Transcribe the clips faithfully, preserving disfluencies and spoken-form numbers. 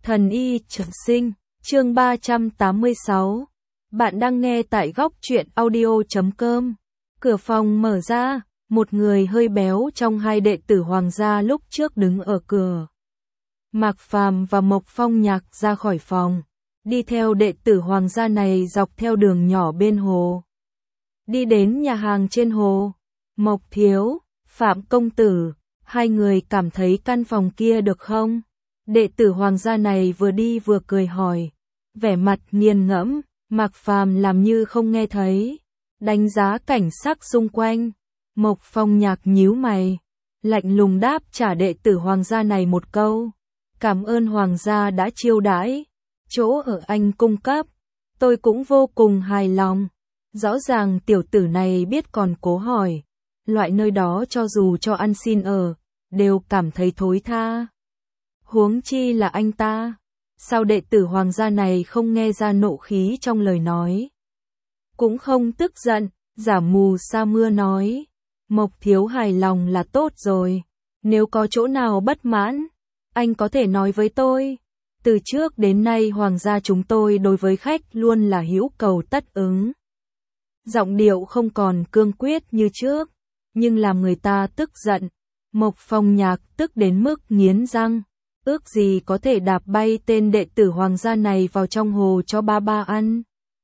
Thần y trường sinh, chương ba trăm tám mươi sáu. Bạn đang nghe tại góc truyện audio chấm com. Cửa phòng mở ra, một người hơi béo trong hai đệ tử Hoàng gia lúc trước đứng ở cửa. Mạc Phàm và Mộc Phong Nhạc ra khỏi phòng, đi theo đệ tử Hoàng gia này dọc theo đường nhỏ bên hồ. Đi đến nhà hàng trên hồ, Mộc thiếu, Phạm công tử, hai người cảm thấy căn phòng kia được không? Đệ tử Hoàng gia này vừa đi vừa cười hỏi, vẻ mặt nghiền ngẫm. Mạc Phàm làm như không nghe thấy, đánh giá cảnh sắc xung quanh. Mộc Phong Nhạc nhíu mày, lạnh lùng đáp trả đệ tử Hoàng gia này một câu, cảm ơn Hoàng gia đã chiêu đãi, chỗ ở anh cung cấp, tôi cũng vô cùng hài lòng. Rõ ràng tiểu tử này biết còn cố hỏi, loại nơi đó cho dù cho ăn xin ở, đều cảm thấy thối tha. Huống chi là anh ta. Sao đệ tử Hoàng gia này không nghe ra nộ khí trong lời nói? Cũng không tức giận, giả mù sa mưa nói, Mộc thiếu hài lòng là tốt rồi, nếu có chỗ nào bất mãn, anh có thể nói với tôi. Từ trước đến nay Hoàng gia chúng tôi đối với khách luôn là hữu cầu tất ứng. Giọng điệu không còn cương quyết như trước, nhưng làm người ta tức giận. Mộc Phong Nhạc tức đến mức nghiến răng, ước gì có thể đạp bay tên đệ tử Hoàng gia này vào trong hồ cho ba ba ăn.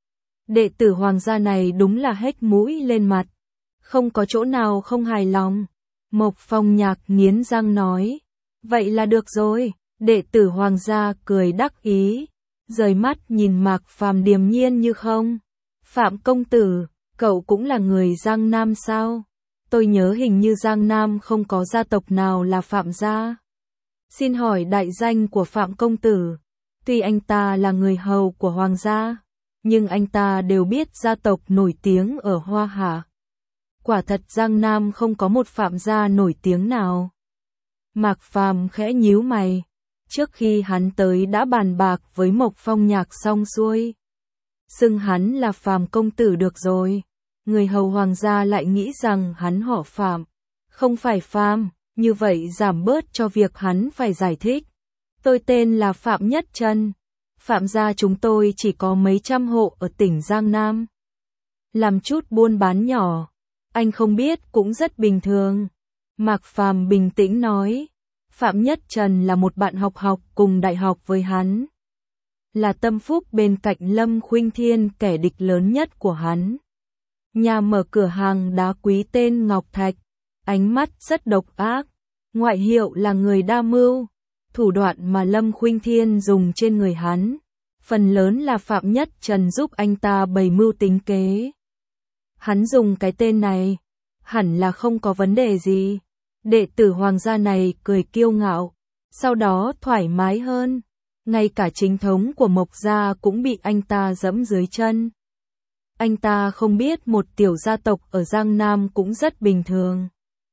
Đệ tử Hoàng gia này đúng là hết mũi lên mặt, không có chỗ nào không hài lòng. Mộc Phong Nhạc nghiến răng nói, vậy là được rồi. Đệ tử Hoàng gia cười đắc ý, rời mắt nhìn Mạc Phàm điềm nhiên như không. Phạm công tử, cậu cũng là người Giang Nam sao? Tôi nhớ hình như Giang Nam không có gia tộc nào là Phạm gia. Xin hỏi đại danh của Phạm công tử. Tuy anh ta là người hầu của Hoàng gia, nhưng anh ta đều biết gia tộc nổi tiếng ở Hoa Hạ. Quả thật Giang Nam không có một Phạm gia nổi tiếng nào. Mạc Phàm khẽ nhíu mày, trước khi hắn tới đã bàn bạc với Mộc Phong Nhạc xong xuôi. Xưng hắn là Phạm công tử được rồi, người hầu Hoàng gia lại nghĩ rằng hắn họ Phạm, không phải Phạm. Như vậy giảm bớt cho việc hắn phải giải thích. Tôi tên là Phạm Nhất Trân. Phạm gia chúng tôi chỉ có mấy trăm hộ ở tỉnh Giang Nam. Làm chút buôn bán nhỏ, anh không biết cũng rất bình thường. Mạc Phàm bình tĩnh nói. Phạm Nhất Trần là một bạn học học cùng đại học với hắn. Là tâm phúc bên cạnh Lâm Khuynh Thiên, kẻ địch lớn nhất của hắn. Nhà mở cửa hàng đá quý tên Ngọc Thạch. Ánh mắt rất độc ác, ngoại hiệu là người đa mưu, thủ đoạn mà Lâm Khuynh Thiên dùng trên người hắn, phần lớn là Phạm Nhất Trần giúp anh ta bày mưu tính kế. Hắn dùng cái tên này, hẳn là không có vấn đề gì. Đệ tử Hoàng gia này cười kiêu ngạo, sau đó thoải mái hơn, ngay cả chính thống của Mộc gia cũng bị anh ta dẫm dưới chân. Anh ta không biết một tiểu gia tộc ở Giang Nam cũng rất bình thường.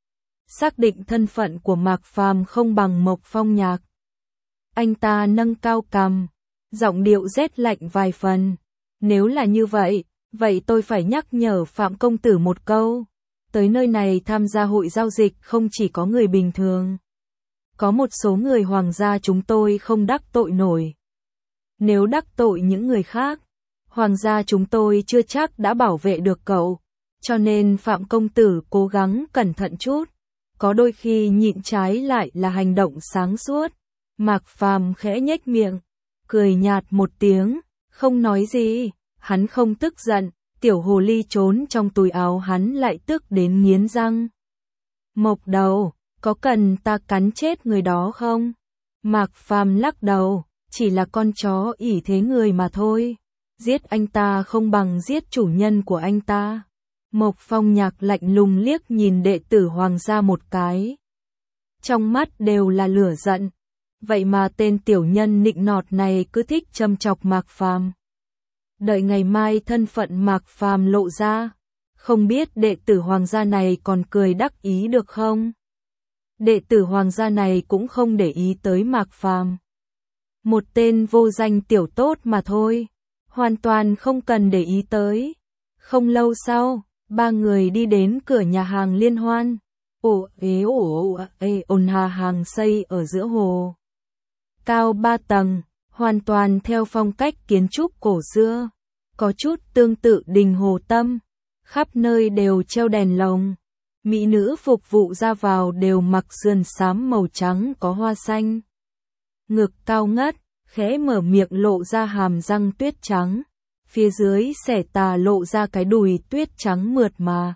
Xác định thân phận của Mạc Phàm không bằng Mộc Phong Nhạc. Anh ta nâng cao cằm, giọng điệu rét lạnh vài phần. Nếu là như vậy, vậy tôi phải nhắc nhở Phạm công tử một câu. Tới nơi này tham gia hội giao dịch không chỉ có người bình thường. Có một số người Hoàng gia chúng tôi không đắc tội nổi. Nếu đắc tội những người khác, Hoàng gia chúng tôi chưa chắc đã bảo vệ được cậu. Cho nên Phạm công tử cố gắng cẩn thận chút. Có đôi khi nhịn trái lại là hành động sáng suốt. Mạc Phàm khẽ nhếch miệng, cười nhạt một tiếng, không nói gì. Hắn không tức giận, tiểu hồ ly trốn trong túi áo hắn lại tức đến nghiến răng. Mộc đầu, có cần ta cắn chết người đó không? Mạc Phàm lắc đầu, chỉ là con chó ỷ thế người mà thôi. Giết anh ta không bằng giết chủ nhân của anh ta. Mộc Phong Nhạc lạnh lùng liếc nhìn đệ tử Hoàng gia một cái. Trong mắt đều là lửa giận. Vậy mà tên tiểu nhân nịnh nọt này cứ thích châm chọc Mạc Phàm. Đợi ngày mai thân phận Mạc Phàm lộ ra, không biết đệ tử Hoàng gia này còn cười đắc ý được không? Đệ tử Hoàng gia này cũng không để ý tới Mạc Phàm. Một tên vô danh tiểu tốt mà thôi, hoàn toàn không cần để ý tới. Không lâu sau, ba người đi đến cửa nhà hàng liên hoan. Ồ ế ồ ồ ê ồn hà hàng xây ở giữa hồ. Cao ba tầng, hoàn toàn theo phong cách kiến trúc cổ xưa, có chút tương tự đình Hồ Tâm, khắp nơi đều treo đèn lồng. Mỹ nữ phục vụ ra vào đều mặc sườn xám màu trắng có hoa xanh. Ngực cao ngất, khẽ mở miệng lộ ra hàm răng tuyết trắng, phía dưới xẻ tà lộ ra cái đùi tuyết trắng mượt mà.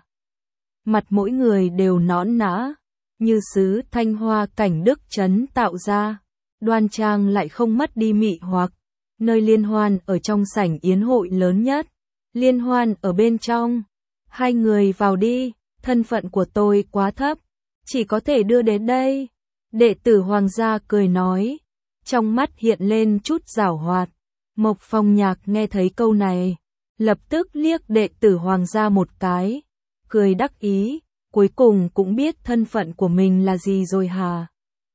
Mặt mỗi người đều nõn nã, như sứ thanh hoa cảnh Đức Trấn tạo ra, đoan trang lại không mất đi mị hoặc. Nơi liên hoan ở trong sảnh yến hội lớn nhất, liên hoan ở bên trong. Hai người vào đi, thân phận của tôi quá thấp, chỉ có thể đưa đến đây. Đệ tử Hoàng gia cười nói, trong mắt hiện lên chút giảo hoạt. Mộc Phong Nhạc nghe thấy câu này, lập tức liếc đệ tử Hoàng gia một cái, cười đắc ý, cuối cùng cũng biết thân phận của mình là gì rồi hả?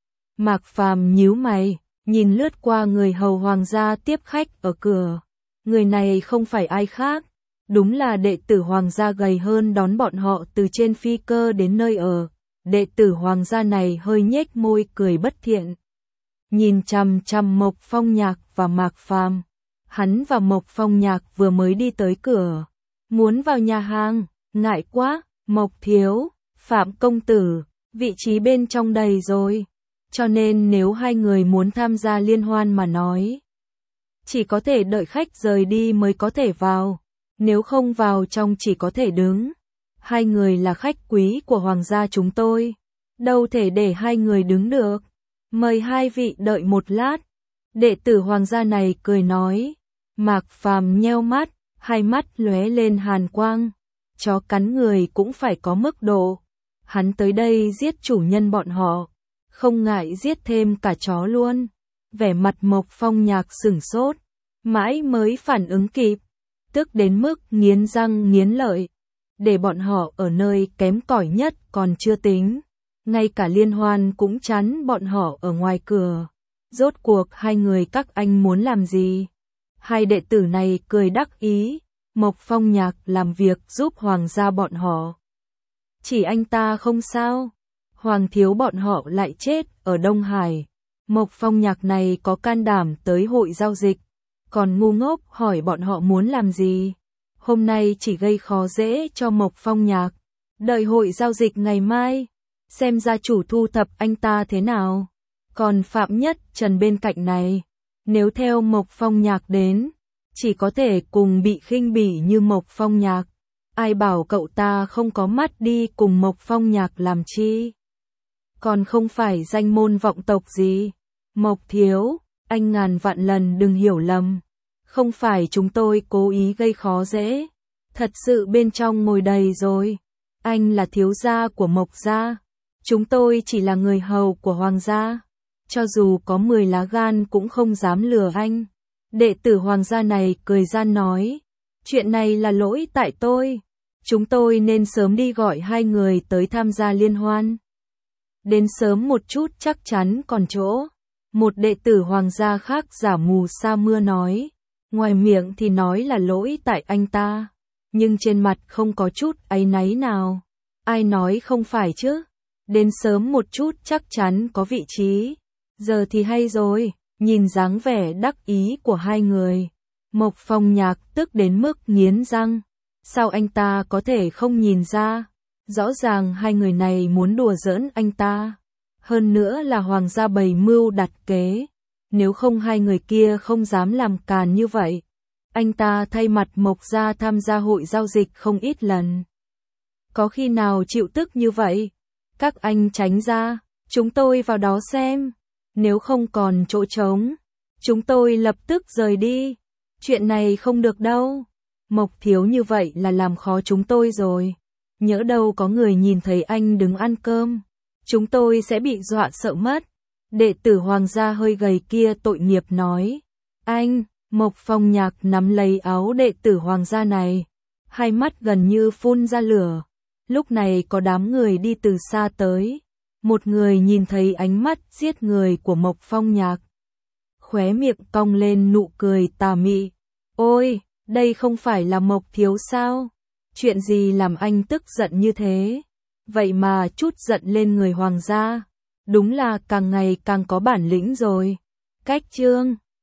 Mạc Phàm nhíu mày, nhìn lướt qua người hầu Hoàng gia tiếp khách ở cửa. Người này không phải ai khác, đúng là đệ tử Hoàng gia gầy hơn đón bọn họ từ trên phi cơ đến nơi ở. Đệ tử Hoàng gia này hơi nhếch môi cười bất thiện, nhìn chằm chằm Mộc Phong Nhạc và Mạc Phàm. Hắn và Mộc Phong Nhạc vừa mới đi tới cửa, muốn vào nhà hàng, ngại quá, Mộc thiếu, Phạm công tử, vị trí bên trong đầy rồi, cho nên nếu hai người muốn tham gia liên hoan mà nói, chỉ có thể đợi khách rời đi mới có thể vào, nếu không vào trong chỉ có thể đứng. Hai người là khách quý của Hoàng gia chúng tôi, đâu thể để hai người đứng được, mời hai vị đợi một lát. Đệ tử Hoàng gia này cười nói. Mạc Phàm nheo mắt, hai mắt lóe lên hàn quang, chó cắn người cũng phải có mức độ. Hắn tới đây giết chủ nhân bọn họ, không ngại giết thêm cả chó luôn. Vẻ mặt Mộc Phong Nhạc sửng sốt, mãi mới phản ứng kịp, tức đến mức nghiến răng nghiến lợi. Để bọn họ ở nơi kém cỏi nhất còn chưa tính, ngay cả liên hoan cũng chắn bọn họ ở ngoài cửa. Rốt cuộc hai người các anh muốn làm gì? Hai đệ tử này cười đắc ý, Mộc Phong Nhạc làm việc giúp Hoàng gia bọn họ. Chỉ anh ta không sao, Hoàng thiếu bọn họ lại chết ở Đông Hải. Mộc Phong Nhạc này có can đảm tới hội giao dịch, còn ngu ngốc hỏi bọn họ muốn làm gì. Hôm nay chỉ gây khó dễ cho Mộc Phong Nhạc, đợi hội giao dịch ngày mai, xem gia chủ thu thập anh ta thế nào. Còn Phạm Nhất Trần bên cạnh này, nếu theo Mộc Phong Nhạc đến, chỉ có thể cùng bị khinh bỉ như Mộc Phong Nhạc. Ai bảo cậu ta không có mắt đi cùng Mộc Phong Nhạc làm chi? Còn không phải danh môn vọng tộc gì? Mộc thiếu, anh ngàn vạn lần đừng hiểu lầm. Không phải chúng tôi cố ý gây khó dễ. Thật sự bên trong ngồi đầy rồi. Anh là thiếu gia của Mộc gia. Chúng tôi chỉ là người hầu của Hoàng gia. Cho dù có mười lá gan cũng không dám lừa anh. Đệ tử Hoàng gia này cười gian nói. Chuyện này là lỗi tại tôi. Chúng tôi nên sớm đi gọi hai người tới tham gia liên hoan. Đến sớm một chút chắc chắn còn chỗ. Một đệ tử Hoàng gia khác giả mù sa mưa nói. Ngoài miệng thì nói là lỗi tại anh ta, nhưng trên mặt không có chút áy náy nào. Ai nói không phải chứ? Đến sớm một chút chắc chắn có vị trí. Giờ thì hay rồi, nhìn dáng vẻ đắc ý của hai người. Mộc Phong Nhạc tức đến mức nghiến răng. Sao anh ta có thể không nhìn ra? Rõ ràng hai người này muốn đùa giỡn anh ta. Hơn nữa là Hoàng gia bày mưu đặt kế. Nếu không hai người kia không dám làm càn như vậy. Anh ta thay mặt Mộc gia tham gia hội giao dịch không ít lần. Có khi nào chịu tức như vậy? Các anh tránh ra, chúng tôi vào đó xem. Nếu không còn chỗ trống, chúng tôi lập tức rời đi. Chuyện này không được đâu. Mộc thiếu như vậy là làm khó chúng tôi rồi. Nhỡ đâu có người nhìn thấy anh đứng ăn cơm, chúng tôi sẽ bị dọa sợ mất. Đệ tử Hoàng gia hơi gầy kia tội nghiệp nói. Anh, Mộc Phong Nhạc nắm lấy áo đệ tử Hoàng gia này, hai mắt gần như phun ra lửa. Lúc này có đám người đi từ xa tới. Một người nhìn thấy ánh mắt giết người của Mộc Phong Nhạc, khóe miệng cong lên nụ cười tà mị. Ôi, đây không phải là Mộc thiếu sao? Chuyện gì làm anh tức giận như thế? Vậy mà chút giận lên người Hoàng gia. Đúng là càng ngày càng có bản lĩnh rồi. Cách chương